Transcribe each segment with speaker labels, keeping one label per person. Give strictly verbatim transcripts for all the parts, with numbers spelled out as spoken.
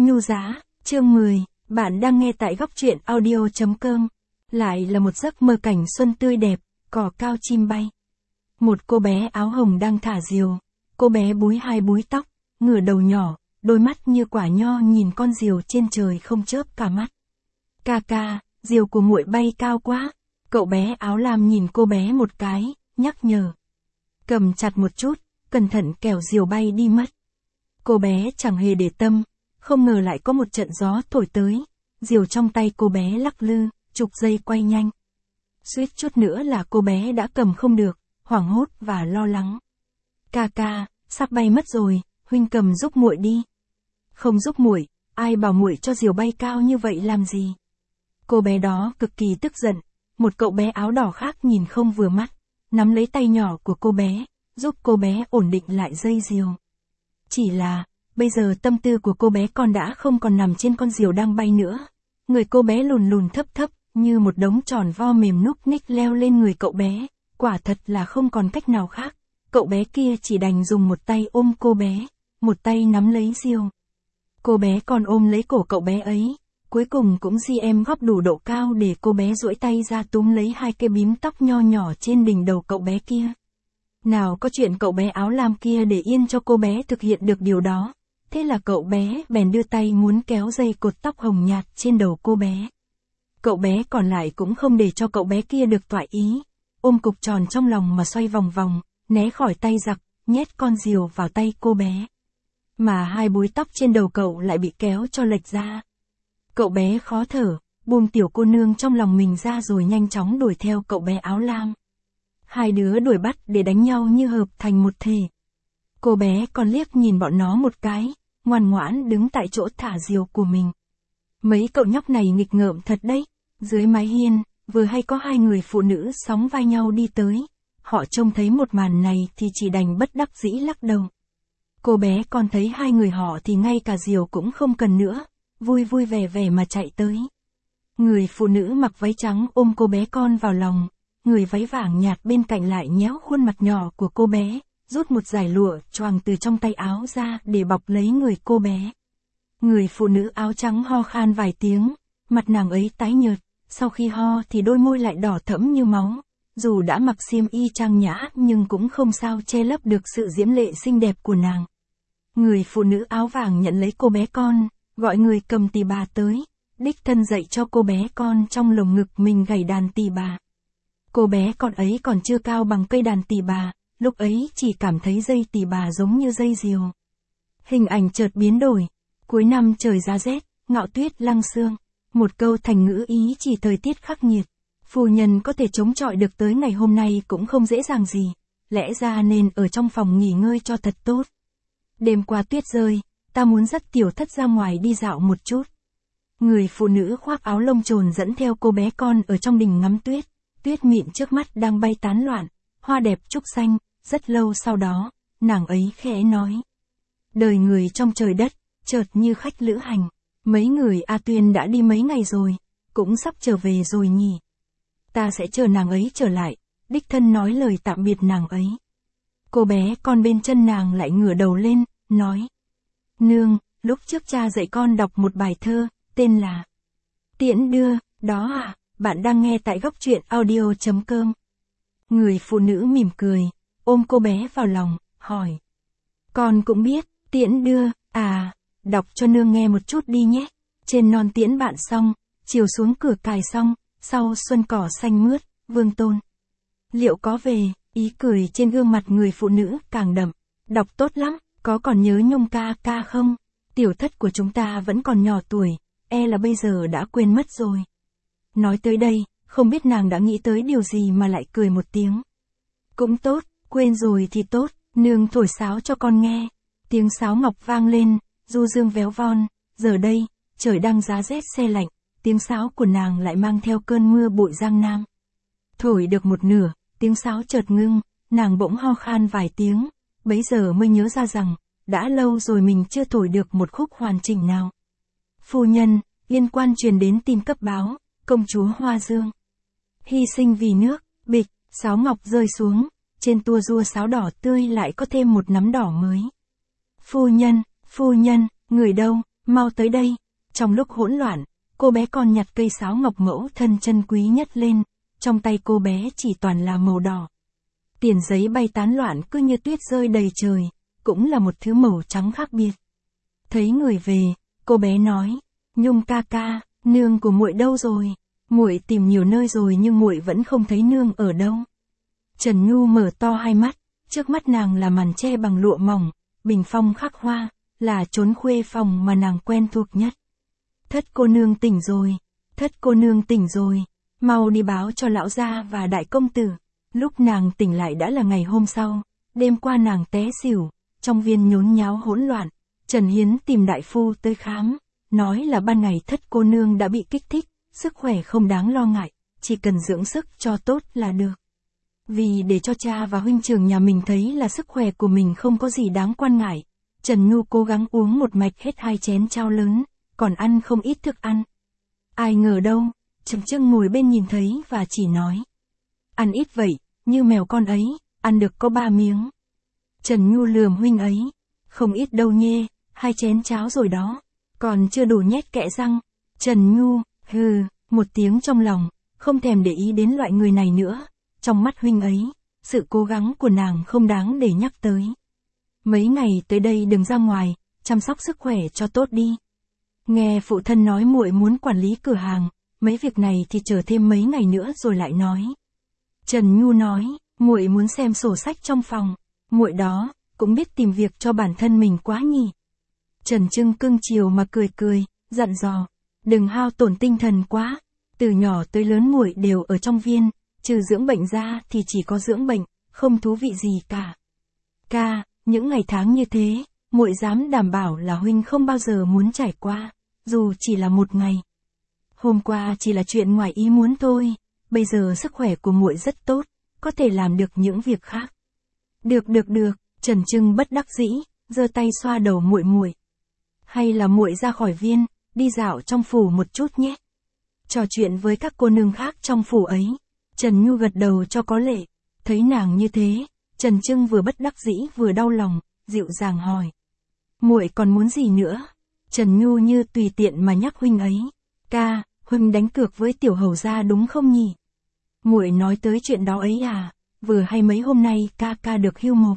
Speaker 1: Nhu giá, chương mười, bạn đang nghe tại góc truyện audio chấm com. Lại là một giấc mơ cảnh xuân tươi đẹp, cỏ cao chim bay. Một cô bé áo hồng đang thả diều. Cô bé búi hai búi tóc, ngửa đầu nhỏ, đôi mắt như quả nho nhìn con diều trên trời không chớp cả mắt. Ca ca, diều của muội bay cao quá. Cậu bé áo lam nhìn cô bé một cái, nhắc nhở. Cầm chặt một chút, cẩn thận kẻo diều bay đi mất. Cô bé chẳng hề để tâm, không ngờ lại có một trận gió thổi tới. Diều trong tay cô bé lắc lư, chục giây quay nhanh. Suýt chút nữa là cô bé đã cầm không được, hoảng hốt và lo lắng. Ca ca, sắp bay mất rồi, huynh cầm giúp muội đi. Không giúp muội, ai bảo muội cho diều bay cao như vậy làm gì? Cô bé đó cực kỳ tức giận. Một cậu bé áo đỏ khác nhìn không vừa mắt, nắm lấy tay nhỏ của cô bé, giúp cô bé ổn định lại dây diều. Chỉ là, bây giờ tâm tư của cô bé con đã không còn nằm trên con diều đang bay nữa. Người cô bé lùn lùn thấp thấp, như một đống tròn vo mềm núc ních leo lên người cậu bé, quả thật là không còn cách nào khác. Cậu bé kia chỉ đành dùng một tay ôm cô bé, một tay nắm lấy diều. Cô bé còn ôm lấy cổ cậu bé ấy, cuối cùng cũng di em góp đủ độ cao để cô bé duỗi tay ra túm lấy hai cái bím tóc nho nhỏ trên đỉnh đầu cậu bé kia. Nào có chuyện cậu bé áo lam kia để yên cho cô bé thực hiện được điều đó. Thế là cậu bé bèn đưa tay muốn kéo dây cột tóc hồng nhạt trên đầu cô bé. Cậu bé còn lại cũng không để cho cậu bé kia được toại ý, ôm cục tròn trong lòng mà xoay vòng vòng, né khỏi tay giặc, nhét con diều vào tay cô bé. Mà hai búi tóc trên đầu cậu lại bị kéo cho lệch ra. Cậu bé khó thở, buông tiểu cô nương trong lòng mình ra rồi nhanh chóng đuổi theo cậu bé áo lam. Hai đứa đuổi bắt để đánh nhau như hợp thành một thể. Cô bé còn liếc nhìn bọn nó một cái, ngoan ngoãn đứng tại chỗ thả diều của mình. Mấy cậu nhóc này nghịch ngợm thật đấy. Dưới mái hiên, vừa hay có hai người phụ nữ sóng vai nhau đi tới. Họ trông thấy một màn này thì chỉ đành bất đắc dĩ lắc đầu. Cô bé còn thấy hai người họ thì ngay cả diều cũng không cần nữa, vui vui vẻ vẻ mà chạy tới. Người phụ nữ mặc váy trắng ôm cô bé con vào lòng, người váy vàng nhạt bên cạnh lại nhéo khuôn mặt nhỏ của cô bé, rút một dải lụa choàng từ trong tay áo ra để bọc lấy người cô bé. Người phụ nữ áo trắng ho khan vài tiếng, mặt nàng ấy tái nhợt, sau khi ho thì đôi môi lại đỏ thẫm như máu. Dù đã mặc xiêm y trang nhã nhưng cũng không sao che lấp được sự diễm lệ xinh đẹp của nàng. Người phụ nữ áo vàng nhận lấy cô bé con, gọi người cầm tỳ bà tới, đích thân dạy cho cô bé con trong lồng ngực mình gảy đàn tỳ bà. Cô bé con ấy còn chưa cao bằng cây đàn tỳ bà, lúc ấy chỉ cảm thấy dây tỳ bà giống như dây diều. Hình ảnh chợt biến đổi, cuối năm trời giá rét, ngạo tuyết lăng xương, một câu thành ngữ ý chỉ thời tiết khắc nghiệt. Phu nhân có thể chống chọi được tới ngày hôm nay cũng không dễ dàng gì, lẽ ra nên ở trong phòng nghỉ ngơi cho thật tốt. Đêm qua tuyết rơi, ta muốn dắt tiểu thất ra ngoài đi dạo một chút. Người phụ nữ khoác áo lông trồn dẫn theo cô bé con ở trong đình ngắm tuyết, tuyết mịn trước mắt đang bay tán loạn, hoa đẹp trúc xanh, rất lâu sau đó, nàng ấy khẽ nói. Đời người trong trời đất, chợt như khách lữ hành, mấy người A Tuyên đã đi mấy ngày rồi, cũng sắp trở về rồi nhỉ. Ta sẽ chờ nàng ấy trở lại, đích thân nói lời tạm biệt nàng ấy. Cô bé con bên chân nàng lại ngửa đầu lên, nói. Nương, lúc trước cha dạy con đọc một bài thơ, tên là Tiễn đưa, đó à, bạn đang nghe tại góc truyện audio chấm com. Người phụ nữ mỉm cười, ôm cô bé vào lòng, hỏi. Con cũng biết, tiễn đưa, à, đọc cho nương nghe một chút đi nhé. Trên non tiễn bạn xong, chiều xuống cửa cài xong, sau xuân cỏ xanh mướt, Vương Tôn. Liệu có về, ý cười trên gương mặt người phụ nữ càng đậm. Đọc tốt lắm, có còn nhớ Nhung ca ca không? Tiểu thất của chúng ta vẫn còn nhỏ tuổi, e là bây giờ đã quên mất rồi. Nói tới đây, không biết nàng đã nghĩ tới điều gì mà lại cười một tiếng. Cũng tốt, quên rồi thì tốt, nương thổi sáo cho con nghe. Tiếng sáo ngọc vang lên, du dương véo von, giờ đây, trời đang giá rét se lạnh, tiếng sáo của nàng lại mang theo cơn mưa bụi Giang Nam. Thổi được một nửa, tiếng sáo chợt ngưng, nàng bỗng ho khan vài tiếng, bấy giờ mới nhớ ra rằng, đã lâu rồi mình chưa thổi được một khúc hoàn chỉnh nào. Phu nhân, liên quan truyền đến tin cấp báo, công chúa Hoa Dương hy sinh vì nước, bịch, sáo ngọc rơi xuống, trên tua rua sáo đỏ tươi lại có thêm một nắm đỏ mới. Phu nhân, phu nhân, người đâu, mau tới đây. Trong lúc hỗn loạn, cô bé còn nhặt cây sáo ngọc mẫu thân chân quý nhất lên, trong tay cô bé chỉ toàn là màu đỏ. Tiền giấy bay tán loạn cứ như tuyết rơi đầy trời, cũng là một thứ màu trắng khác biệt. Thấy người về, cô bé nói, Nhung ca ca, nương của muội đâu rồi? Muội tìm nhiều nơi rồi nhưng muội vẫn không thấy nương ở đâu. Trần Nhu mở to hai mắt, trước mắt nàng là màn che bằng lụa mỏng, bình phong khắc hoa, là chốn khuê phòng mà nàng quen thuộc nhất. Thất cô nương tỉnh rồi, thất cô nương tỉnh rồi, mau đi báo cho lão gia và đại công tử. Lúc nàng tỉnh lại đã là ngày hôm sau, đêm qua nàng té xỉu, trong viên nhốn nháo hỗn loạn, Trần Hiến tìm đại phu tới khám, nói là ban ngày thất cô nương đã bị kích thích, sức khỏe không đáng lo ngại, chỉ cần dưỡng sức cho tốt là được. Vì để cho cha và huynh trưởng nhà mình thấy là sức khỏe của mình không có gì đáng quan ngại, Trần Nhu cố gắng uống một mạch hết hai chén cháo lớn, còn ăn không ít thức ăn. Ai ngờ đâu, Trầm Trưng ngồi bên nhìn thấy và chỉ nói. Ăn ít vậy, như mèo con ấy, ăn được có ba miếng. Trần Nhu lườm huynh ấy, không ít đâu nhê, hai chén cháo rồi đó, còn chưa đủ nhét kẽ răng. Trần Nhu, hừ, một tiếng trong lòng, không thèm để ý đến loại người này nữa. Trong mắt huynh ấy, sự cố gắng của nàng không đáng để nhắc tới. Mấy ngày tới đây đừng ra ngoài, chăm sóc sức khỏe cho tốt đi. Nghe phụ thân nói muội muốn quản lý cửa hàng, mấy việc này thì chờ thêm mấy ngày nữa rồi lại nói. Trần Nhu nói, muội muốn xem sổ sách trong phòng, muội đó cũng biết tìm việc cho bản thân mình quá nhỉ. Trần Trưng cưng chiều mà cười cười, dặn dò, đừng hao tổn tinh thần quá, từ nhỏ tới lớn muội đều ở trong viên, trừ dưỡng bệnh ra thì chỉ có dưỡng bệnh, không thú vị gì cả. Ca, những ngày tháng như thế, muội dám đảm bảo là huynh không bao giờ muốn trải qua, dù chỉ là một ngày. Hôm qua chỉ là chuyện ngoài ý muốn thôi, bây giờ sức khỏe của muội rất tốt, có thể làm được những việc khác. Được được được, Trần Trưng bất đắc dĩ, giơ tay xoa đầu muội muội. Hay là muội ra khỏi viên, đi dạo trong phủ một chút nhé. Trò chuyện với các cô nương khác trong phủ ấy. Trần Nhu gật đầu cho có lệ, thấy nàng như thế, Trần Trưng vừa bất đắc dĩ vừa đau lòng, dịu dàng hỏi. Muội còn muốn gì nữa? Trần Nhu như tùy tiện mà nhắc huynh ấy. Ca, huynh đánh cược với tiểu hầu gia đúng không nhỉ? Muội nói tới chuyện đó ấy à, vừa hay mấy hôm nay ca ca được hưu mộc.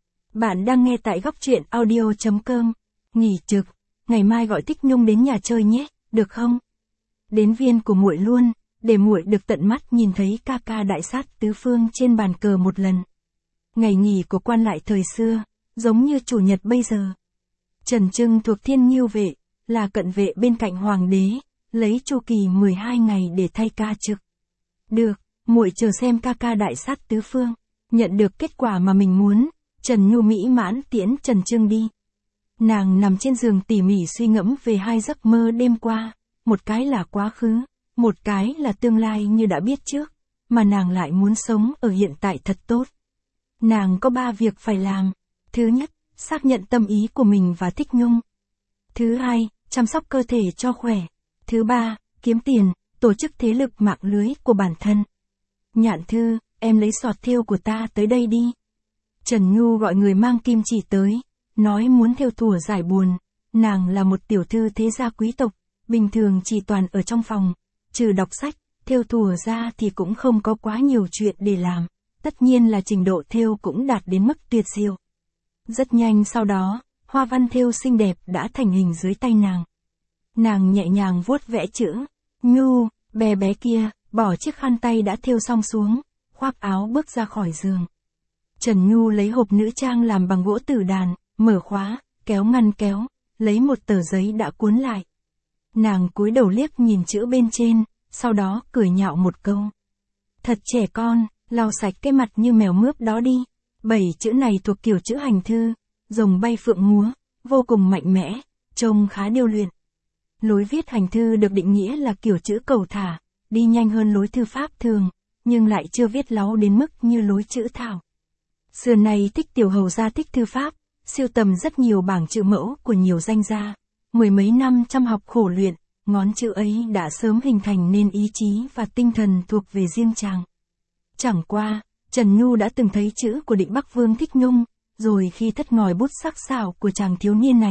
Speaker 1: Bạn đang nghe tại góc truyện audio chấm com. Nghỉ trực, ngày mai gọi Tích Nhung đến nhà chơi nhé, được không? Đến viên của muội luôn, để muội được tận mắt nhìn thấy ca ca đại sát tứ phương trên bàn cờ một lần. Ngày nghỉ của quan lại thời xưa, giống như chủ nhật bây giờ. Trần Trưng thuộc Thiên Ngưu vệ, là cận vệ bên cạnh hoàng đế, lấy chu kỳ mười hai ngày để thay ca trực. Được, muội chờ xem ca ca đại sát tứ phương, nhận được kết quả mà mình muốn, Trần Nhu mỹ mãn tiễn Trần Trưng đi. Nàng nằm trên giường tỉ mỉ suy ngẫm về hai giấc mơ đêm qua, một cái là quá khứ, một cái là tương lai như đã biết trước, mà nàng lại muốn sống ở hiện tại thật tốt. Nàng có ba việc phải làm. Thứ nhất, xác nhận tâm ý của mình và Tích Nhung. Thứ hai, chăm sóc cơ thể cho khỏe. Thứ ba, kiếm tiền, tổ chức thế lực mạng lưới của bản thân. Nhạn Thư, em lấy sọt thêu của ta tới đây đi. Trần Nhu gọi người mang kim chỉ tới, nói muốn thêu thủa giải buồn. Nàng là một tiểu thư thế gia quý tộc, bình thường chỉ toàn ở trong phòng, trừ đọc sách, thêu thủa ra thì cũng không có quá nhiều chuyện để làm. Tất nhiên là trình độ thêu cũng đạt đến mức tuyệt diệu. Rất nhanh sau đó, hoa văn thêu xinh đẹp đã thành hình dưới tay nàng. Nàng nhẹ nhàng vuốt vẽ chữ, Nhu, bé bé kia, bỏ chiếc khăn tay đã thêu xong xuống, khoác áo bước ra khỏi giường. Trần Nhu lấy hộp nữ trang làm bằng gỗ tử đàn, mở khóa, kéo ngăn kéo, lấy một tờ giấy đã cuốn lại. Nàng cúi đầu liếc nhìn chữ bên trên, sau đó cười nhạo một câu. Thật trẻ con, lau sạch cái mặt như mèo mướp đó đi. Bảy chữ này thuộc kiểu chữ hành thư, rồng bay phượng múa, vô cùng mạnh mẽ, trông khá điêu luyện. Lối viết hành thư được định nghĩa là kiểu chữ cầu thả, đi nhanh hơn lối thư pháp thường, nhưng lại chưa viết láu đến mức như lối chữ thảo. Xưa này Thích tiểu hầu gia thích thư pháp, sưu tầm rất nhiều bảng chữ mẫu của nhiều danh gia. Mười mấy năm chăm học khổ luyện, ngón chữ ấy đã sớm hình thành nên ý chí và tinh thần thuộc về riêng chàng. Chẳng qua, Trần Nhu đã từng thấy chữ của Định Bắc Vương Thích Nhung, rồi khi thất ngòi bút sắc sảo của chàng thiếu niên này,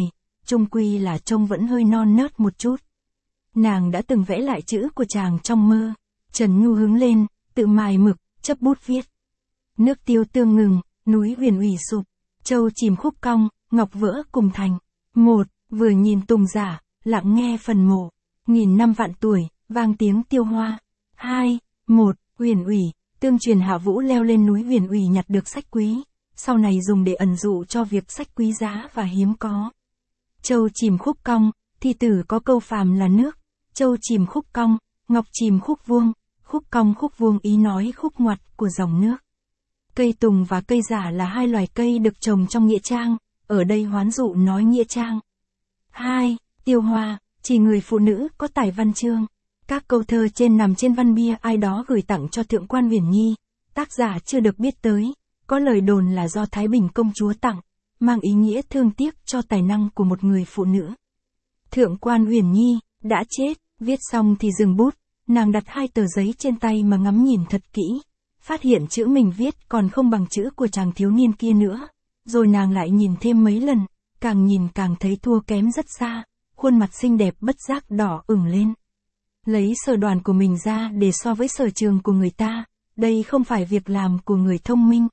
Speaker 1: chung quy là trông vẫn hơi non nớt một chút. Nàng đã từng vẽ lại chữ của chàng trong mơ. Trần Nhu hướng lên, tự mài mực, chấp bút viết. Nước tiêu tương ngừng, núi huyền ủy sụp, châu chìm khúc cong, ngọc vỡ cùng thành. Một, vừa nhìn tùng giả, lặng nghe phần mộ. Nghìn năm vạn tuổi, vang tiếng tiêu hoa. Hai, một, huyền ủy, tương truyền Hạ Vũ leo lên núi huyền ủy nhặt được sách quý. Sau này dùng để ẩn dụ cho việc sách quý giá và hiếm có. Châu chìm khúc cong, thi tử có câu phàm là nước. Châu chìm khúc cong, ngọc chìm khúc vuông. Khúc cong khúc vuông ý nói khúc ngoặt của dòng nước. Cây tùng và cây giả là hai loài cây được trồng trong nghĩa trang, ở đây hoán dụ nói nghĩa trang. Hai, tiêu hoa, chỉ người phụ nữ có tài văn chương. Các câu thơ trên nằm trên văn bia ai đó gửi tặng cho thượng quan Huyền Nhi, tác giả chưa được biết tới, có lời đồn là do Thái Bình công chúa tặng, mang ý nghĩa thương tiếc cho tài năng của một người phụ nữ. Thượng quan Huyền Nhi, đã chết, viết xong thì dừng bút, nàng đặt hai tờ giấy trên tay mà ngắm nhìn thật kỹ, phát hiện chữ mình viết còn không bằng chữ của chàng thiếu niên kia nữa, rồi nàng lại nhìn thêm mấy lần, càng nhìn càng thấy thua kém rất xa, khuôn mặt xinh đẹp bất giác đỏ ửng lên. Lấy sở đoàn của mình ra để so với sở trường của người ta, đây không phải việc làm của người thông minh.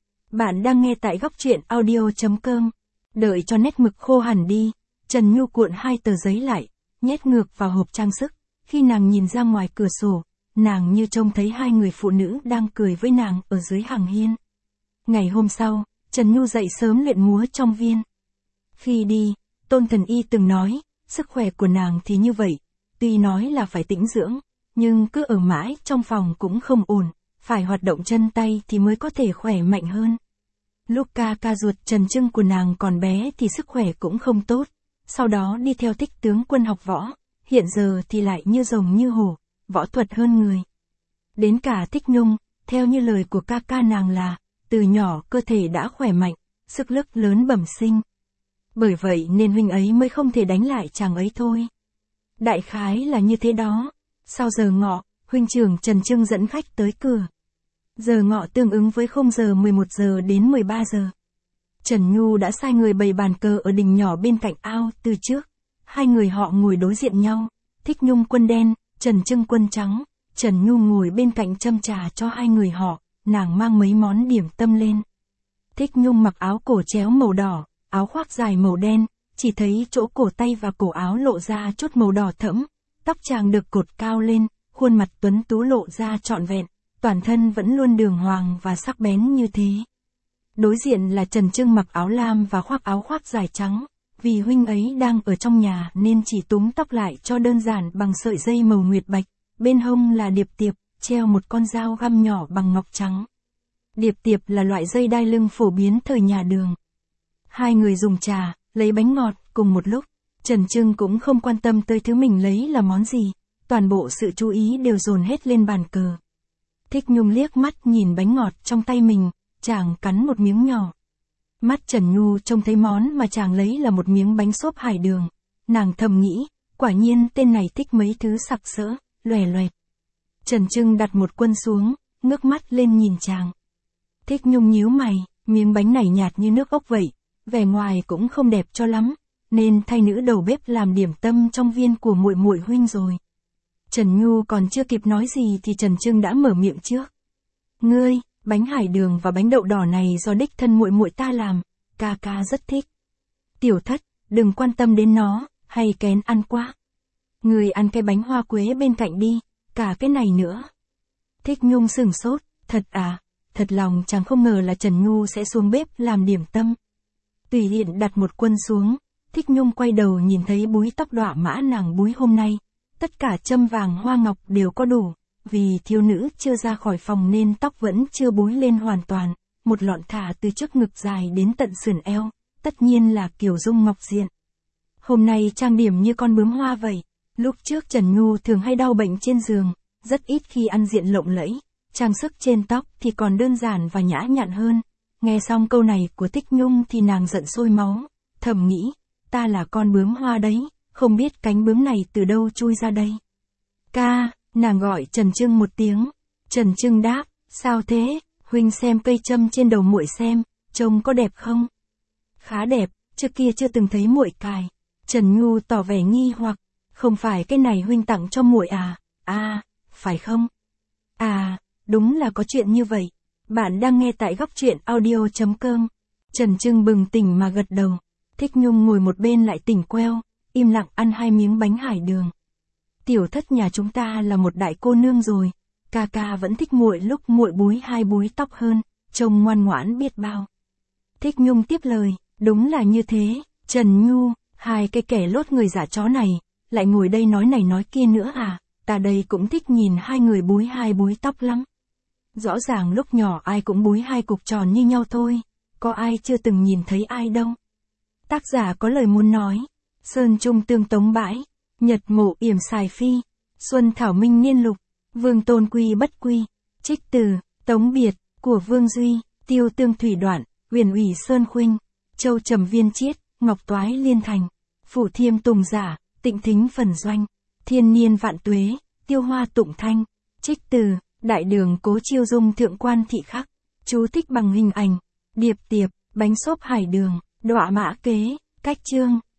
Speaker 1: Bạn đang nghe tại góc truyện audio chấm com. Đợi cho nét mực khô hẳn đi, Trần Nhu cuộn hai tờ giấy lại, nhét ngược vào hộp trang sức. Khi nàng nhìn ra ngoài cửa sổ, nàng như trông thấy hai người phụ nữ đang cười với nàng ở dưới hàng hiên. Ngày hôm sau, Trần Nhu dậy sớm luyện múa trong viên. Khi đi, Tôn Thần Y từng nói, sức khỏe của nàng thì như vậy, tuy nói là phải tĩnh dưỡng, nhưng cứ ở mãi trong phòng cũng không ổn, phải hoạt động chân tay thì mới có thể khỏe mạnh hơn. Lúc ca ca ruột Trần Trưng của nàng còn bé thì sức khỏe cũng không tốt, sau đó đi theo Thích tướng quân học võ, hiện giờ thì lại như rồng như hổ, võ thuật hơn người. Đến cả Thích Nhung, theo như lời của ca ca nàng là, từ nhỏ cơ thể đã khỏe mạnh, sức lực lớn bẩm sinh. Bởi vậy nên huynh ấy mới không thể đánh lại chàng ấy thôi. Đại khái là như thế đó. Sau giờ ngọ, huynh trưởng Trần Trưng dẫn khách tới cửa. Giờ ngọ tương ứng với khung giờ mười một giờ đến mười ba giờ. Trần Nhu đã sai người bày bàn cờ ở đình nhỏ bên cạnh ao từ trước. Hai người họ ngồi đối diện nhau, Thích Nhung quân đen, Trần Trưng quân trắng. Trần Nhu ngồi bên cạnh châm trà cho hai người họ, nàng mang mấy món điểm tâm lên. Thích Nhung mặc áo cổ chéo màu đỏ, áo khoác dài màu đen, chỉ thấy chỗ cổ tay và cổ áo lộ ra chốt màu đỏ thẫm, tóc chàng được cột cao lên, khuôn mặt tuấn tú lộ ra trọn vẹn, toàn thân vẫn luôn đường hoàng và sắc bén như thế. Đối diện là Trần Trưng mặc áo lam và khoác áo khoác dài trắng, vì huynh ấy đang ở trong nhà nên chỉ túm tóc lại cho đơn giản bằng sợi dây màu nguyệt bạch, bên hông là điệp tiệp, treo một con dao găm nhỏ bằng ngọc trắng. Điệp tiệp là loại dây đai lưng phổ biến thời nhà Đường. Hai người dùng trà, lấy bánh ngọt, cùng một lúc, Trần Trưng cũng không quan tâm tới thứ mình lấy là món gì, toàn bộ sự chú ý đều dồn hết lên bàn cờ. Thích Nhung liếc mắt nhìn bánh ngọt trong tay mình, chàng cắn một miếng nhỏ. Mắt Trần Nhu trông thấy món mà chàng lấy là một miếng bánh xốp hải đường, nàng thầm nghĩ, quả nhiên tên này thích mấy thứ sặc sỡ, loè loẹt. Trần Trưng đặt một quân xuống, ngước mắt lên nhìn chàng. Thích Nhung nhíu mày, miếng bánh này nhạt như nước ốc vậy, vẻ ngoài cũng không đẹp cho lắm, nên thay nữ đầu bếp làm điểm tâm trong viên của muội muội huynh rồi. Trần Nhu còn chưa kịp nói gì thì Trần Trưng đã mở miệng trước. Ngươi, bánh hải đường và bánh đậu đỏ này do đích thân muội muội ta làm, ca ca rất thích. Tiểu thất, đừng quan tâm đến nó, hay kén ăn quá. Ngươi ăn cái bánh hoa quế bên cạnh đi, cả cái này nữa. Thích Nhung sửng sốt, thật à, thật lòng chàng không ngờ là Trần Nhu sẽ xuống bếp làm điểm tâm. Tùy tiện đặt một quân xuống, Thích Nhung quay đầu nhìn thấy búi tóc đọa mã nàng búi hôm nay. Tất cả châm vàng hoa ngọc đều có đủ, vì thiếu nữ chưa ra khỏi phòng nên tóc vẫn chưa búi lên hoàn toàn, một lọn thả từ trước ngực dài đến tận sườn eo, tất nhiên là kiểu dung ngọc diện. Hôm nay trang điểm như con bướm hoa vậy, lúc trước Trần Nhu thường hay đau bệnh trên giường, rất ít khi ăn diện lộng lẫy, trang sức trên tóc thì còn đơn giản và nhã nhặn hơn. Nghe xong câu này của Thích Nhung thì nàng giận sôi máu, thầm nghĩ, ta là con bướm hoa đấy, không biết cánh bướm này từ đâu chui ra đây. Ca, nàng gọi Trần Trưng một tiếng. Trần Trưng đáp, sao thế, huynh xem cây châm trên đầu muội xem, trông có đẹp không? Khá đẹp, trước kia chưa từng thấy muội cài, Trần Nhu tỏ vẻ nghi hoặc, không phải cái này huynh tặng cho muội à, à, phải không? À, đúng là có chuyện như vậy. Bạn đang nghe tại góc truyện audio chấm com. Trần Trưng bừng tỉnh mà gật đầu. Thích Nhung ngồi một bên lại tỉnh queo, im lặng ăn hai miếng bánh hải đường. Tiểu thất nhà chúng ta là một đại cô nương rồi, ca ca vẫn thích muội lúc muội búi hai búi tóc hơn, trông ngoan ngoãn biết bao. Thích Nhung tiếp lời, đúng là như thế, Trần Nhu, hai cái kẻ lốt người giả chó này, lại ngồi đây nói này nói kia nữa à, ta đây cũng thích nhìn hai người búi hai búi tóc lắm. Rõ ràng lúc nhỏ ai cũng búi hai cục tròn như nhau thôi, có ai chưa từng nhìn thấy ai đâu. Tác giả có lời muốn nói, Sơn Trung tương tống bãi, Nhật mộ yểm xài phi, Xuân thảo minh niên lục, Vương tôn quy bất quy, trích từ, Tống biệt, của Vương Duy, Tiêu tương thủy đoạn, Huyền ủy Sơn Khuynh, Châu trầm viên chiết, Ngọc toái liên thành, Phủ thiêm tùng giả, Tịnh thính phần doanh, Thiên niên vạn tuế, Tiêu hoa tụng thanh, trích từ, Đại đường cố chiêu dung thượng quan thị khắc, chú thích bằng hình ảnh, điệp tiệp, bánh xốp hải đường, đọa mã kế, cách chương.